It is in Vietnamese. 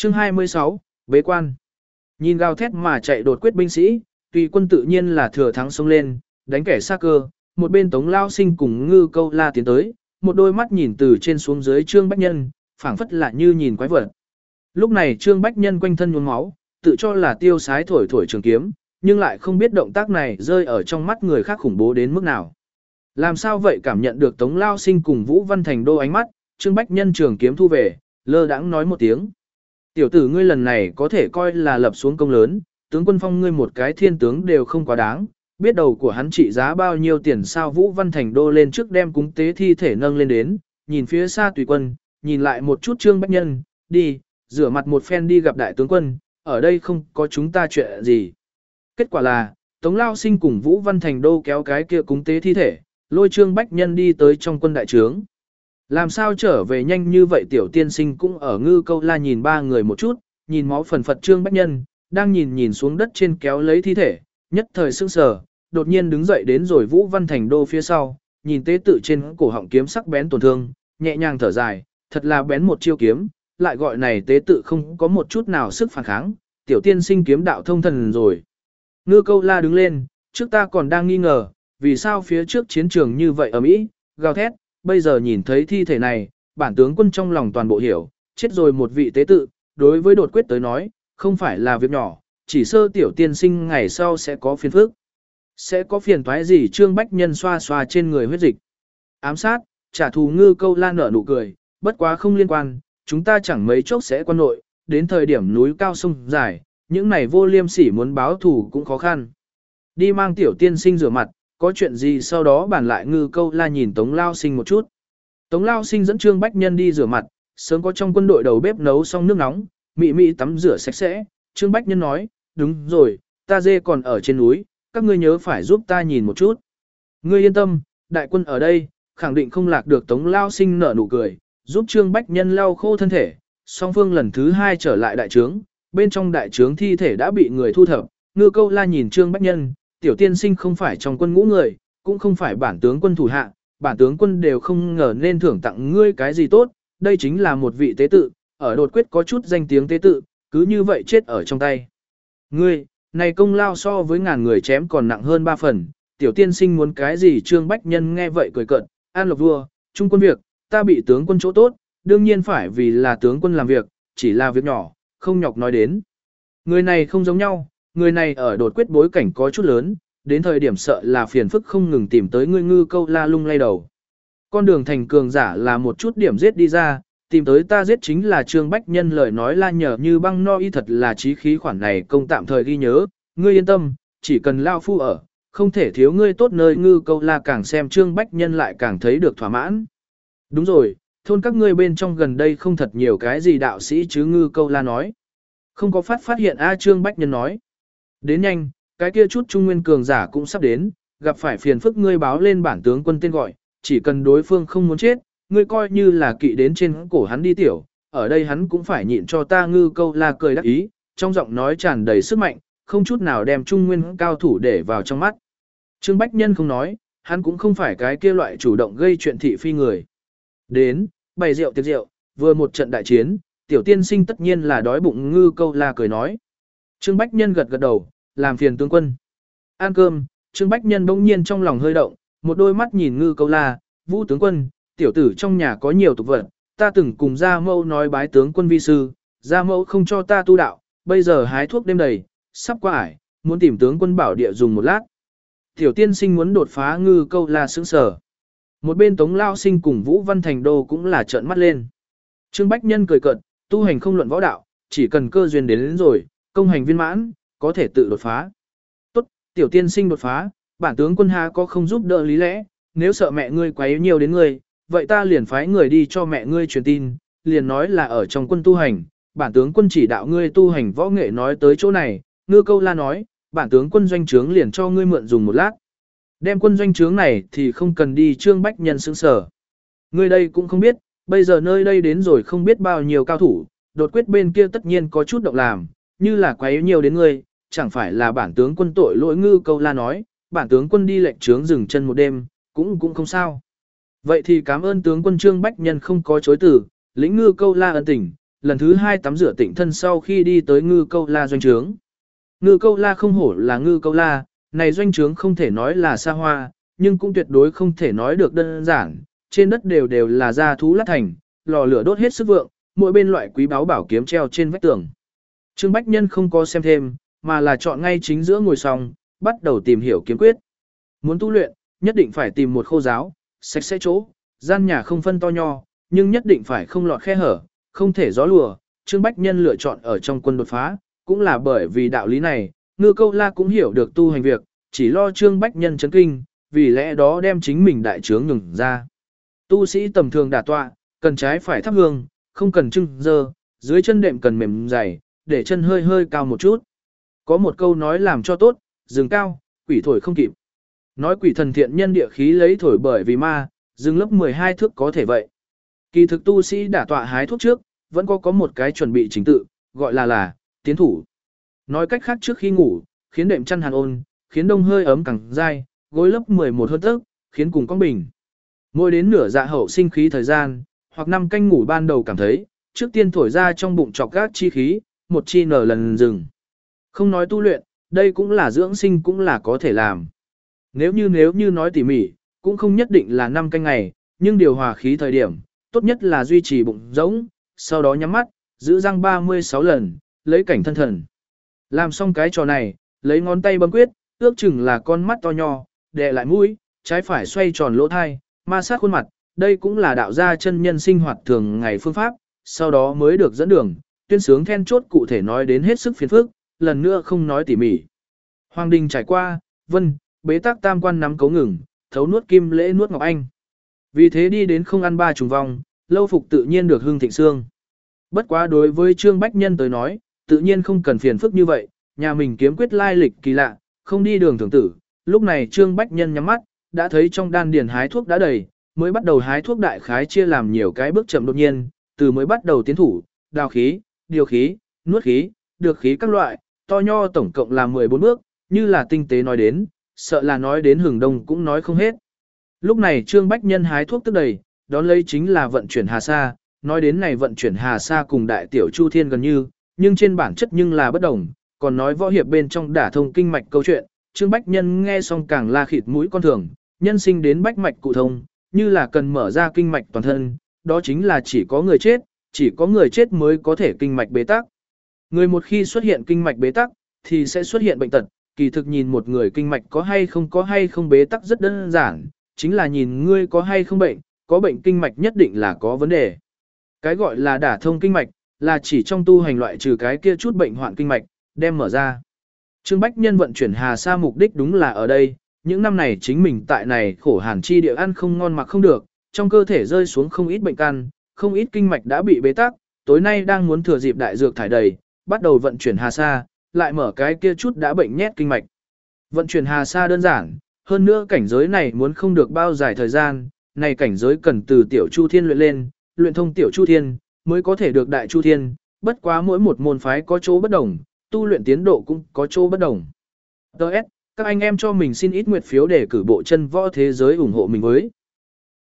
Chương 26, Bế quan. Nhìn gào thét mà chạy đột quyết binh sĩ, tùy quân tự nhiên là thừa thắng xông lên, đánh kẻ xa cơ, một bên Tống Lao Sinh cùng Ngư Câu La tiến tới, một đôi mắt nhìn từ trên xuống dưới Trương Bách Nhân, phảng phất là như nhìn quái vật. Lúc này Trương Bách Nhân quanh thân nhuốm máu, tự cho là tiêu sái thổi thổi trường kiếm, nhưng lại không biết động tác này rơi ở trong mắt người khác khủng bố đến mức nào. Làm sao vậy cảm nhận được Tống Lao Sinh cùng Vũ Văn Thành Đô ánh mắt, Trương Bách Nhân trường kiếm thu về, lơ đãng nói một tiếng. Tiểu tử ngươi lần này có thể coi là lập xuống công lớn, tướng quân phong ngươi một cái thiên tướng đều không quá đáng, biết đầu của hắn trị giá bao nhiêu tiền sao. Vũ Văn Thành Đô lên trước đem cúng tế thi thể nâng lên đến, nhìn phía xa tùy quân, nhìn lại một chút Trương Bách Nhân, đi, rửa mặt một phen đi gặp đại tướng quân, ở đây không có chúng ta chuyện gì. Kết quả là, Tống Lao Sinh cùng Vũ Văn Thành Đô kéo cái kia cúng tế thi thể, lôi Trương Bách Nhân đi tới trong quân đại trướng. Làm sao trở về nhanh như vậy tiểu tiên sinh cũng ở Ngư Câu La nhìn ba người một chút, nhìn máu phần phật Trương Bách Nhân, đang nhìn xuống đất trên kéo lấy thi thể, nhất thời sững sờ, đột nhiên đứng dậy đến rồi Vũ Văn Thành Đô phía sau, nhìn tế tự trên cổ họng kiếm sắc bén tổn thương, nhẹ nhàng thở dài, thật là bén một chiêu kiếm, lại gọi này tế tự không có một chút nào sức phản kháng, tiểu tiên sinh kiếm đạo thông thần rồi. Ngư Câu La đứng lên, trước ta còn đang nghi ngờ, vì sao phía trước chiến trường như vậy ở Mỹ, gào thét, bây giờ nhìn thấy thi thể này, bản tướng quân trong lòng toàn bộ hiểu, chết rồi một vị tế tự, đối với đột quyết tới nói, không phải là việc nhỏ, chỉ sơ tiểu tiên sinh ngày sau sẽ có phiền phức. Sẽ có phiền toái gì? Trương Bách Nhân xoa xoa trên người huyết dịch. Ám sát, trả thù. Ngư Câu La nở nụ cười, bất quá không liên quan, chúng ta chẳng mấy chốc sẽ quan nội, đến thời điểm núi cao sông dài, những này vô liêm sỉ muốn báo thù cũng khó khăn. Đi mang tiểu tiên sinh rửa mặt, có chuyện gì sau đó bàn lại. Ngư Câu La nhìn Tống Lao Sinh một chút. Tống Lao Sinh dẫn Trương Bách Nhân đi rửa mặt, sớm có trong quân đội đầu bếp nấu xong nước nóng, mị mị tắm rửa sạch sẽ. Trương Bách Nhân nói, đúng rồi, ta dê còn ở trên núi, các ngươi nhớ phải giúp ta nhìn một chút. Ngươi yên tâm, đại quân ở đây, khẳng định không lạc được. Tống Lao Sinh nở nụ cười, giúp Trương Bách Nhân lau khô thân thể. Song phương lần thứ hai trở lại đại trướng, bên trong đại trướng thi thể đã bị người thu thập. Ngư Câu La nhìn Trương Bách Nhân, tiểu tiên sinh không phải trong quân ngũ người, cũng không phải bản tướng quân thủ hạ, bản tướng quân đều không ngờ nên thưởng tặng ngươi cái gì tốt, đây chính là một vị tế tự, ở đột quyết có chút danh tiếng tế tự, cứ như vậy chết ở trong tay. Ngươi, này công lao so với ngàn người chém còn nặng hơn 3 phần, tiểu tiên sinh muốn cái gì? Trương Bách Nhân nghe vậy cười cợt, an lộc vua, trung quân việc, ta bị tướng quân chỗ tốt, đương nhiên phải vì là tướng quân làm việc, chỉ là việc nhỏ, không nhọc nói đến. Người này không giống nhau, người này ở đột quyết bối cảnh có chút lớn, đến thời điểm sợ là phiền phức không ngừng tìm tới ngươi. Ngư Câu La lung lay đầu. Con đường thành cường giả là một chút điểm giết đi ra, tìm tới ta giết chính là Trương Bách Nhân lời nói la nhở như băng no y, thật là chí khí. Khoản này công tạm thời ghi nhớ, ngươi yên tâm, chỉ cần lao phu ở, không thể thiếu ngươi tốt nơi. Ngư Câu La càng xem Trương Bách Nhân lại càng thấy được thỏa mãn. Đúng rồi, thôn các ngươi bên trong gần đây không thật nhiều cái gì đạo sĩ chứ? Ngư Câu La nói. Không có phát hiện a. Trương Bách Nhân nói. Đến nhanh, cái kia chút trung nguyên cường giả cũng sắp đến, gặp phải phiền phức ngươi báo lên bản tướng quân tên gọi, chỉ cần đối phương không muốn chết, ngươi coi như là kỵ đến trên cổ hắn đi tiểu, ở đây hắn cũng phải nhịn cho ta. Ngư Câu La cười đắc ý, trong giọng nói tràn đầy sức mạnh, không chút nào đem trung nguyên cao thủ để vào trong mắt. Trương Bách Nhân không nói, hắn cũng không phải cái kia loại chủ động gây chuyện thị phi người. Đến, bày rượu tiệc rượu, vừa một trận đại chiến, tiểu tiên sinh tất nhiên là đói bụng. Ngư Câu La cười nói. Trương Bách Nhân gật gật đầu, làm phiền tướng quân. Ăn cơm, Trương Bách Nhân bỗng nhiên trong lòng hơi động, một đôi mắt nhìn Ngư Câu La, Vũ tướng quân, tiểu tử trong nhà có nhiều tục vật, ta từng cùng Gia Mẫu nói bái tướng quân vi sư, Gia Mẫu không cho ta tu đạo, bây giờ hái thuốc đêm đầy, sắp qua ải, muốn tìm tướng quân bảo địa dùng một lát. Tiểu tiên sinh muốn đột phá. Ngư Câu La sững sờ. Một bên Tống Lao Sinh cùng Vũ Văn Thành Đô cũng là trợn mắt lên. Trương Bách Nhân cười cợt, tu hành không luận võ đạo, chỉ cần cơ duyên đến rồi, công hành viên mãn, có thể tự đột phá. Tốt, tiểu tiên sinh đột phá, bản tướng quân ha có không giúp đỡ lý lẽ, nếu sợ mẹ ngươi quấy nhiều đến ngươi, vậy ta liền phái người đi cho mẹ ngươi truyền tin, liền nói là ở trong quân tu hành, bản tướng quân chỉ đạo ngươi tu hành võ nghệ. Nói tới chỗ này, Ngư Câu La nói, bản tướng quân doanh trướng liền cho ngươi mượn dùng một lát. Đem quân doanh trướng này thì không cần đi. Trương Bách Nhân sững sờ. Ngươi đây cũng không biết, bây giờ nơi đây đến rồi không biết bao nhiêu cao thủ, đột quyết bên kia tất nhiên có chút động làm, như là quấy nhiều đến ngươi, chẳng phải là bản tướng quân tội lỗi. Ngư Câu La nói, bản tướng quân đi lệnh trướng dừng chân một đêm, cũng không sao. Vậy thì cảm ơn tướng quân. Trương Bách Nhân không có chối từ, lĩnh Ngư Câu La ân tình, lần thứ 2 tắm rửa tịnh thân sau khi đi tới Ngư Câu La doanh trướng. Ngư Câu La không hổ là Ngư Câu La, này doanh trướng không thể nói là xa hoa, nhưng cũng tuyệt đối không thể nói được đơn giản, trên đất đều là da thú lát thành, lò lửa đốt hết sức vượng, mỗi bên loại quý báu bảo kiếm treo trên vách tường. Trương Bách Nhân không có xem thêm, mà là chọn ngay chính giữa ngồi xong, bắt đầu tìm hiểu kiếm quyết. Muốn tu luyện, nhất định phải tìm một khô giáo, sạch sẽ chỗ, gian nhà không phân to nho, nhưng nhất định phải không lọt khe hở, không thể gió lùa. Trương Bách Nhân lựa chọn ở trong quân đột phá, cũng là bởi vì đạo lý này, Ngư Câu La cũng hiểu được tu hành việc, chỉ lo Trương Bách Nhân chấn kinh, vì lẽ đó đem chính mình đại trướng nhường ra. Tu sĩ tầm thường đả tọa, cần trái phải thắp hương, không cần trưng dơ, dưới chân đệm cần mềm dày, để chân hơi hơi cao một chút. Có một câu nói làm cho tốt, rừng cao, quỷ thổi không kịp. Nói quỷ thần thiện nhân địa khí lấy thổi bởi vì ma, rừng lớp 12 thước có thể vậy. Kỳ thực tu sĩ đả tọa hái thuốc trước, vẫn có một cái chuẩn bị chính tự, gọi là tiến thủ. Nói cách khác trước khi ngủ, khiến đệm chăn hàn ôn, khiến đông hơi ấm càng dai, gối lớp 11 hơn tấc, khiến cùng con bình. Mỗi đến nửa dạ hậu sinh khí thời gian, hoặc 5 canh ngủ ban đầu cảm thấy, trước tiên thổi ra trong bụng chọc gác chi khí, một chi nở lần dừng. Không nói tu luyện, đây cũng là dưỡng sinh cũng là có thể làm. Nếu như nói tỉ mỉ, cũng không nhất định là 5 canh ngày, nhưng điều hòa khí thời điểm, tốt nhất là duy trì bụng rỗng, sau đó nhắm mắt, giữ răng 36 lần, lấy cảnh thân thần. Làm xong cái trò này, lấy ngón tay bấm quyết, ước chừng là con mắt to nho, đè lại mũi, trái phải xoay tròn lỗ thai, ma sát khuôn mặt, đây cũng là đạo gia chân nhân sinh hoạt thường ngày phương pháp, sau đó mới được dẫn đường, tuyên sướng then chốt cụ thể nói đến hết sức phiền phức, lần nữa không nói tỉ mỉ. Hoàng đình trải qua, vân, bế tắc tam quan nắm cấu ngừng, thấu nuốt kim lễ nuốt ngọc anh. Vì thế đi đến không ăn ba trùng vong, lâu phục tự nhiên được hưng thịnh xương. Bất quá đối với Trương Bách Nhân tới nói, tự nhiên không cần phiền phức như vậy, nhà mình kiếm quyết lai lịch kỳ lạ, không đi đường thường tử. Lúc này Trương Bách Nhân nhắm mắt, đã thấy trong đan điền hái thuốc đã đầy, mới bắt đầu hái thuốc đại khái chia làm nhiều cái bước chậm đột nhiên, từ mới bắt đầu tiến thủ, đào khí, điều khí, nuốt khí, được khí các loại, to nho tổng cộng là 14 bước, như là tinh tế nói đến, sợ là nói đến hừng đông cũng nói không hết. Lúc này Trương Bách Nhân hái thuốc tức đầy, đón lấy chính là vận chuyển hà sa, nói đến này vận chuyển hà sa cùng đại tiểu chu thiên gần như, nhưng trên bản chất nhưng là bất đồng, còn nói võ hiệp bên trong đả thông kinh mạch câu chuyện, Trương Bách Nhân nghe xong càng la khịt mũi con thường, nhân sinh đến bách mạch cụ thông, như là cần mở ra kinh mạch toàn thân, đó chính là chỉ có người chết mới có thể kinh mạch bế tắc. Người một khi xuất hiện kinh mạch bế tắc, thì sẽ xuất hiện bệnh tật, kỳ thực nhìn một người kinh mạch có hay không bế tắc rất đơn giản, chính là nhìn ngươi có hay không bệnh, có bệnh kinh mạch nhất định là có vấn đề. Cái gọi là đả thông kinh mạch, là chỉ trong tu hành loại trừ cái kia chút bệnh hoạn kinh mạch, đem mở ra. Trương Bách Nhân vận chuyển hà sa mục đích đúng là ở đây, những năm này chính mình tại này khổ hàn chi địa ăn không ngon mặc không được, trong cơ thể rơi xuống không ít bệnh căn, không ít kinh mạch đã bị bế tắc, tối nay đang muốn thừa dịp đại dược thải đầy, bắt đầu vận chuyển hà sa, lại mở cái kia chút đã bệnh nhét kinh mạch. Vận chuyển hà sa đơn giản, hơn nữa cảnh giới này muốn không được bao dài thời gian, này cảnh giới cần từ tiểu chu thiên luyện lên, luyện thông tiểu chu thiên, mới có thể được đại chu thiên, bất quá mỗi một môn phái có chỗ bất đồng, tu luyện tiến độ cũng có chỗ bất đồng. Đợt, các anh em cho mình xin ít nguyệt phiếu để cử bộ chân võ thế giới ủng hộ mình với.